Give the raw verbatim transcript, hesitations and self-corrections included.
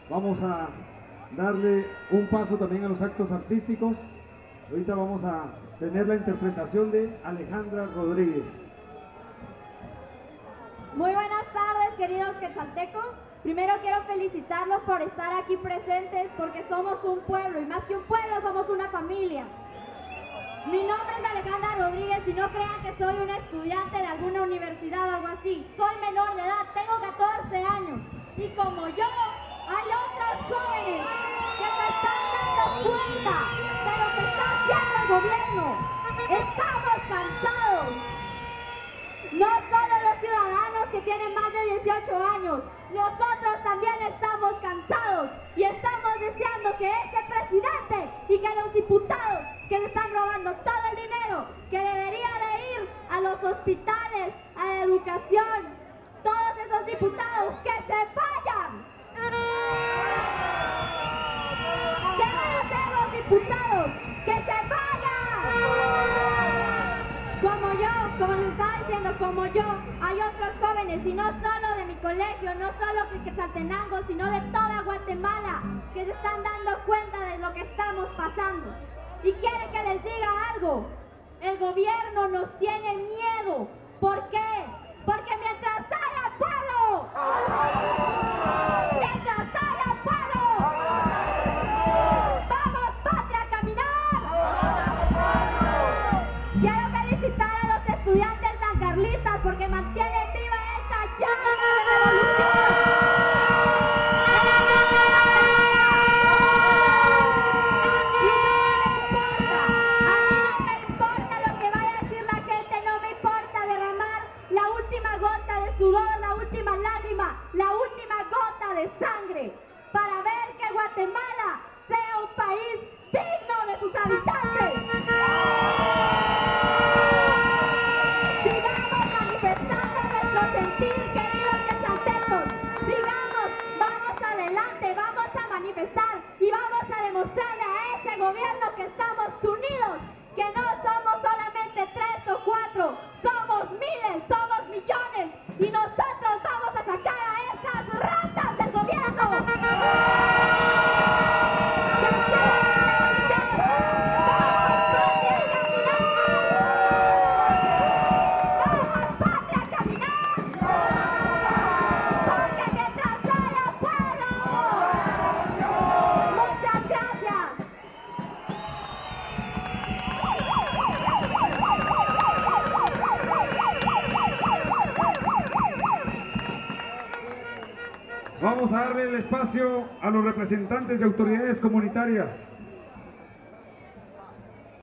Vamos a darle un paso también a los actos artísticos. Ahorita vamos a tener la interpretación de Alejandra Rodríguez. Muy buenas tardes, queridos quetzaltecos. Primero quiero felicitarlos por estar aquí presentes, porque somos un pueblo, y más que un pueblo, somos una familia. Mi nombre es Alejandra Rodríguez y no crean que soy una estudiante de alguna universidad o algo así. Soy menor de edad, tengo catorce años. Y como yo, hay otros jóvenes que se están dando cuenta de lo que está haciendo el gobierno. Estamos cansados. No solo los ciudadanos que tienen más de dieciocho años, nosotros también estamos cansados y estamos deseando que ese presidente y que los diputados que le están robando todo el dinero que debería de ir a los hospitales, a la educación, todos esos diputados que se vayan. ¿Qué van a hacer los diputados? ¡Que se vayan! Como yo, como les estaba diciendo, como yo, hay otros jóvenes, y no solo de mi colegio, no solo de Quetzaltenango, sino de toda Guatemala, que se están dando cuenta de lo que estamos pasando. Y quieren que les diga algo, el gobierno nos tiene miedo. ¿Por qué? Porque mientras haya pueblo, mientras haya pueblo, vamos patria a caminar. Quiero felicitar a los estudiantes sancarlistas porque mantienen viva esa llama de la revolución. La última lágrima, la última gota de sangre, para ver que Guatemala sea un país digno de sus habitantes. Sigamos manifestando nuestro sentir, queridos quetzaltecos. Sigamos, vamos adelante, vamos a manifestar y vamos a demostrarle a ese gobierno que estamos unidos, que no somos solamente tres o cuatro, somos miles, somos millones. Y nosotros vamos a sacar a esas ratas del gobierno. ¡Vamos, patria, a caminar! ¡Porque mientras haya pueblo! ¡Muchas gracias! Vamos a darle el espacio a los representantes de autoridades comunitarias.